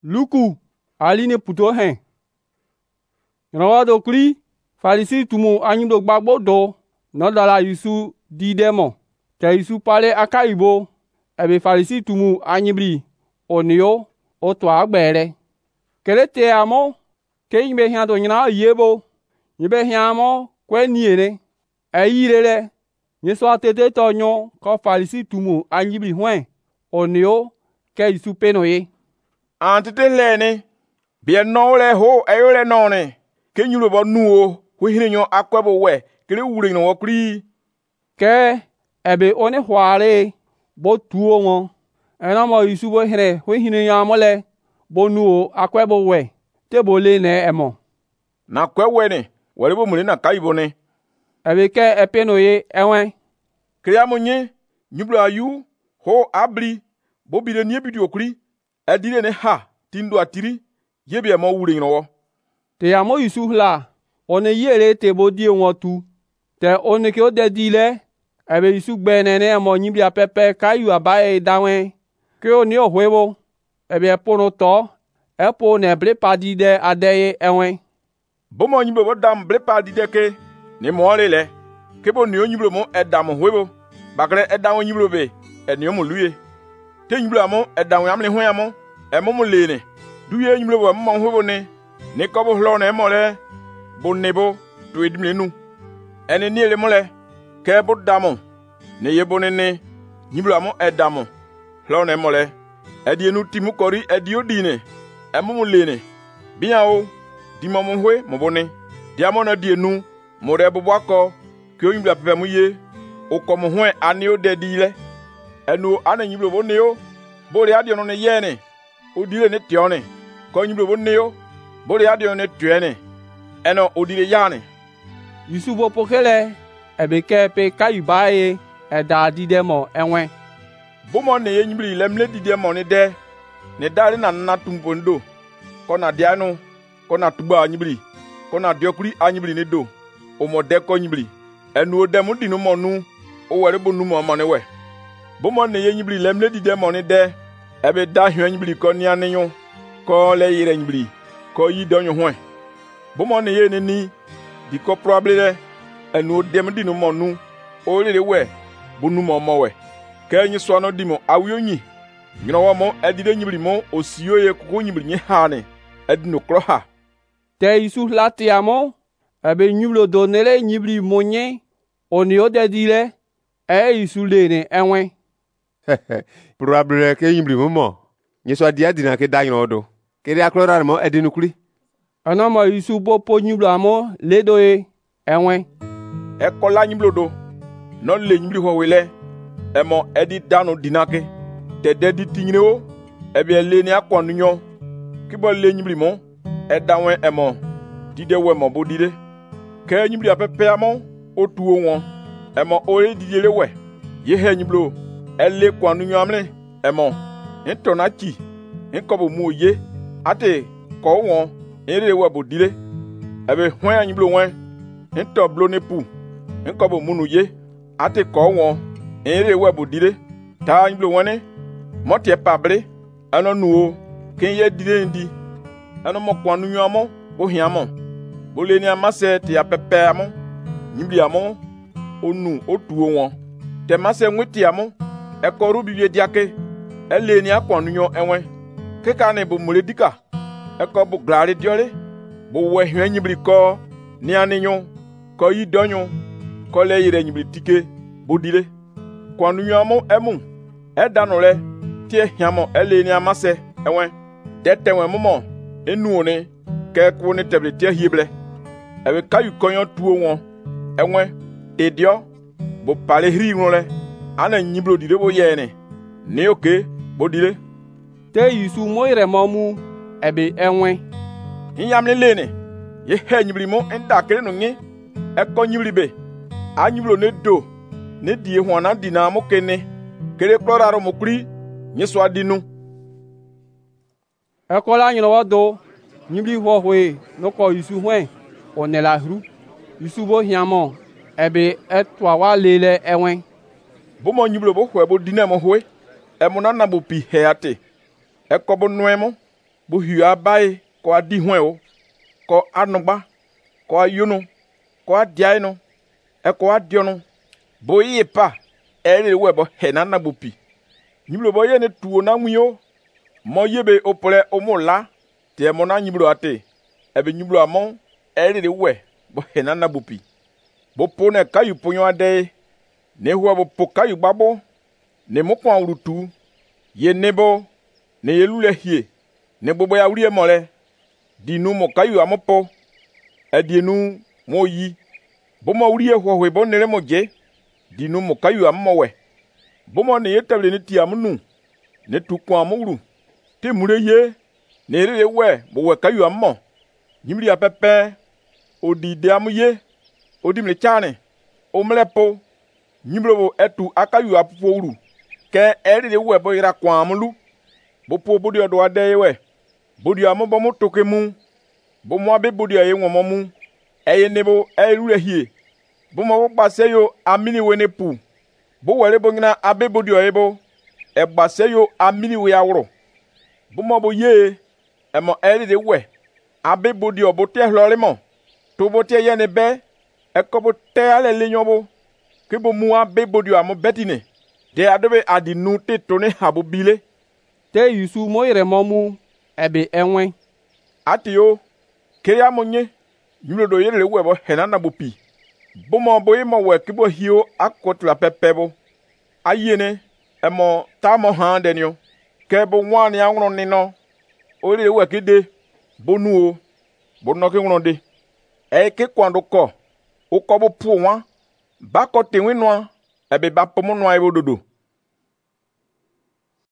Luku aline puto hen. Ronwado kli Farisi tumu anyimdo gbagbo do no dala Yusu di demo. Te Yusu pale akaibo ebe Farisi tumu anyibri onio o to agbere. Kele te amo ke yimbe hian do nyina yebo. Yimbe hian amo kwe niere. Eyirele Yesu atete to nyo ko Farisi tumu anyibri hwen onio ke Yusu penoye. Antete lene bien no le ho ayole none ke nyulo bo nuo ho hirinyo akwebo we kele wure no okri ke ebe one hware bo tuo won ena mo Yusu bo hire ho hirinyo amole bo nuo akwebo we te bo le ne emo na kwewe ne wale bo mure na kaibo ne ebe ke epenoye enwen kriya munye nyublo ayu ho abri bo bire nie bidi okri edire ne ha tindo atiri yebi e mo wure no te amo Yusu hla one yere te bo die won tu te one ke o de dile ebe Yusu gbene ne mo nyimbi apepe kayu abae dawen ke oni o hwebo ebe pono to epo ne bre padi de adeye enwen bo mo nyimbo bo dam bre padi de ke ni mo le ke bo ni onyiblo mo edam hwebo bakre edam onyiblo be eni mo luye te nyiblo amo edam amle ho amo emo mo lene duye nyiblo bo mo hwebo ne ko bo hlo ne mo le bo nebo to edimle nu eni ni le mo le ke bo damo ne yebo ne nyiblo amo edam hlo ne mo le edi enu timu kori edi odine emo mo lene biya o di mo hwe mo bone di amo na di enu mo re bo bwako ke onyiblo pepe mu ye o ko mo hwe ani o de di le enu ana nyiblo bo ne o bo re adi no ne ye ne o di le ne ti one ko nyiblo bo ne o bo re adi no ne tu ne eno o di le ya ne Yusu bo pokele ebe ke pe kayu bae eda di demo enwen bo mo ne ye nyibli lemle di demo ne de ne dare na tumpondo ko na dia no ko na tuba nyibli ko na diokuri anyibli ne do o mo de ko nyibli enu o demu di no mo nu o were bo nu mo ne we bo mo ne ye nyibli lemle di demo ne de ebe da hwan nyibli ko ni anyo ko le yire nyibli ko yi donyo hwan bo mo ne ye ne ni di ko probable enu o demu di no mo nu o le we bo nu mo we ke nyi so no di mo awionyi nyino wo mo edide nyibli mo osio ye kuko nyibli nye ha ne edino kro ha te Yusu lati amo ebe nyiblo donele nyibli monye oni o de dile Yusu le ne enwen probable ke nyibli mo nyeso dia dina ke da nyodo ke dia klora mo edinu kuli ana mo Yusu bo po nyiblo amo le doye enwen e ko la nyiblo do non le nyibli ho wele emo edi dano dinake te dedi tinyine o ebe le ni akwonu nyo kibo le nyibli mo e dawen emo dide we mo bodide ke nyibli apepe amo o tuo won emo o le didele we ye he nyiblo ele kwanu nyo amle emo intona chi inkobo mu ye ate ko won ere we bodile ebe hwan nyiblo wen into blo ne pu inkobo munu ye ate ko won ere we bodile ta nyiblo wone moti e pabre ano nuo ken ye dire ndi ano mo kwanu nyo amo bo hiamo bo le ni amase te apepe amo nyibli amo onu otuo won te mase nweti amo e ko ru biye diake e le ni akwanu nyo enwen ke ka ne bo mure dika e ko bo glare diore bo we hwen nyibli ko ni aninyo ko yi donyo ko le yire nyibli tike bo dire kwanu nyo amo emu e danore tie hiamo ele ni amase enwen dete wen momo enu one ke ku ne teble tie hible ebe kayu konyo tuo won enwen dedio bo pale hiri won le ana nyiblo dire bo ye ne oke bo dire te Yusu mo ire momu ebe enwen hiam le ne ye he nyibli mo enda kere no ngi e ko nyibli be anyiblo ne do ne die hwana dina mo kene kere kloraro mo kuri nyeso adinu ekola nyino wado nyibli ho hwe no ko Yusu hwen onela hru Yusu bo hiamo ebe etwa wa lele enwen bo mo nyiblo bo hwe bo dina mo hwe e mo na bo pi he ate e ko bo noemo bo hiu abai ko adi hwen o ko anugba ko ayonu ko adiaino e ko adionu bo yi pa ere we bo henana bopi nyiblo bo ye ne tuo na nwio mo yebe opole omola te mo na nyiblo ate ebe nyiblo amon ere we bo henana bopi bo pone kayu ponyo ade ne huwa bo pokayu gbabo ne mo kwa urutu ye nebo ne yelule hie ne bobo ya urie mole dinu mo kayu amopo edienu mo yi bo mo urie hwohwe bo nere mo je dinu mo kayu ammowe bo mo ne yetable ne ti amnu ne tukwa amuru te mure ye ne rere we bo we kayu ammo nyimri apepe odi de amuye odi mle chane o mlepo nyimro bo etu akayu apupo uru ke erere we bo ira kwa amulu bo po bodi odo ade we bodi amobo mo tokemu bo mo abe bodi aye won momu eye nebo erure hie bo mo gbase yo amini we ne pu bo were bo ngina abe bodi oye bo e gbase yo amini we awro bo mo bo ye e mo erere we abe bodi obo te hlore mo to bo te ye ne be e ko bo te ale lenyo bo ke bo mu abe bodi amo betine de adobe adinu te tone habo bile te Yusu mo yere momu ebe enwe atio keya monye nyulo do yele we bo henana bopi bo mo bo mo we ke bo hio akotla pepebo ayene e mo ta mo han denio ke bo wan ya nwro ni no o le we ke de bonu o bo no ke nwro de e ke kwando ko o ko bo pu wan ba ko te winwa ebe ba pomo no ai bododo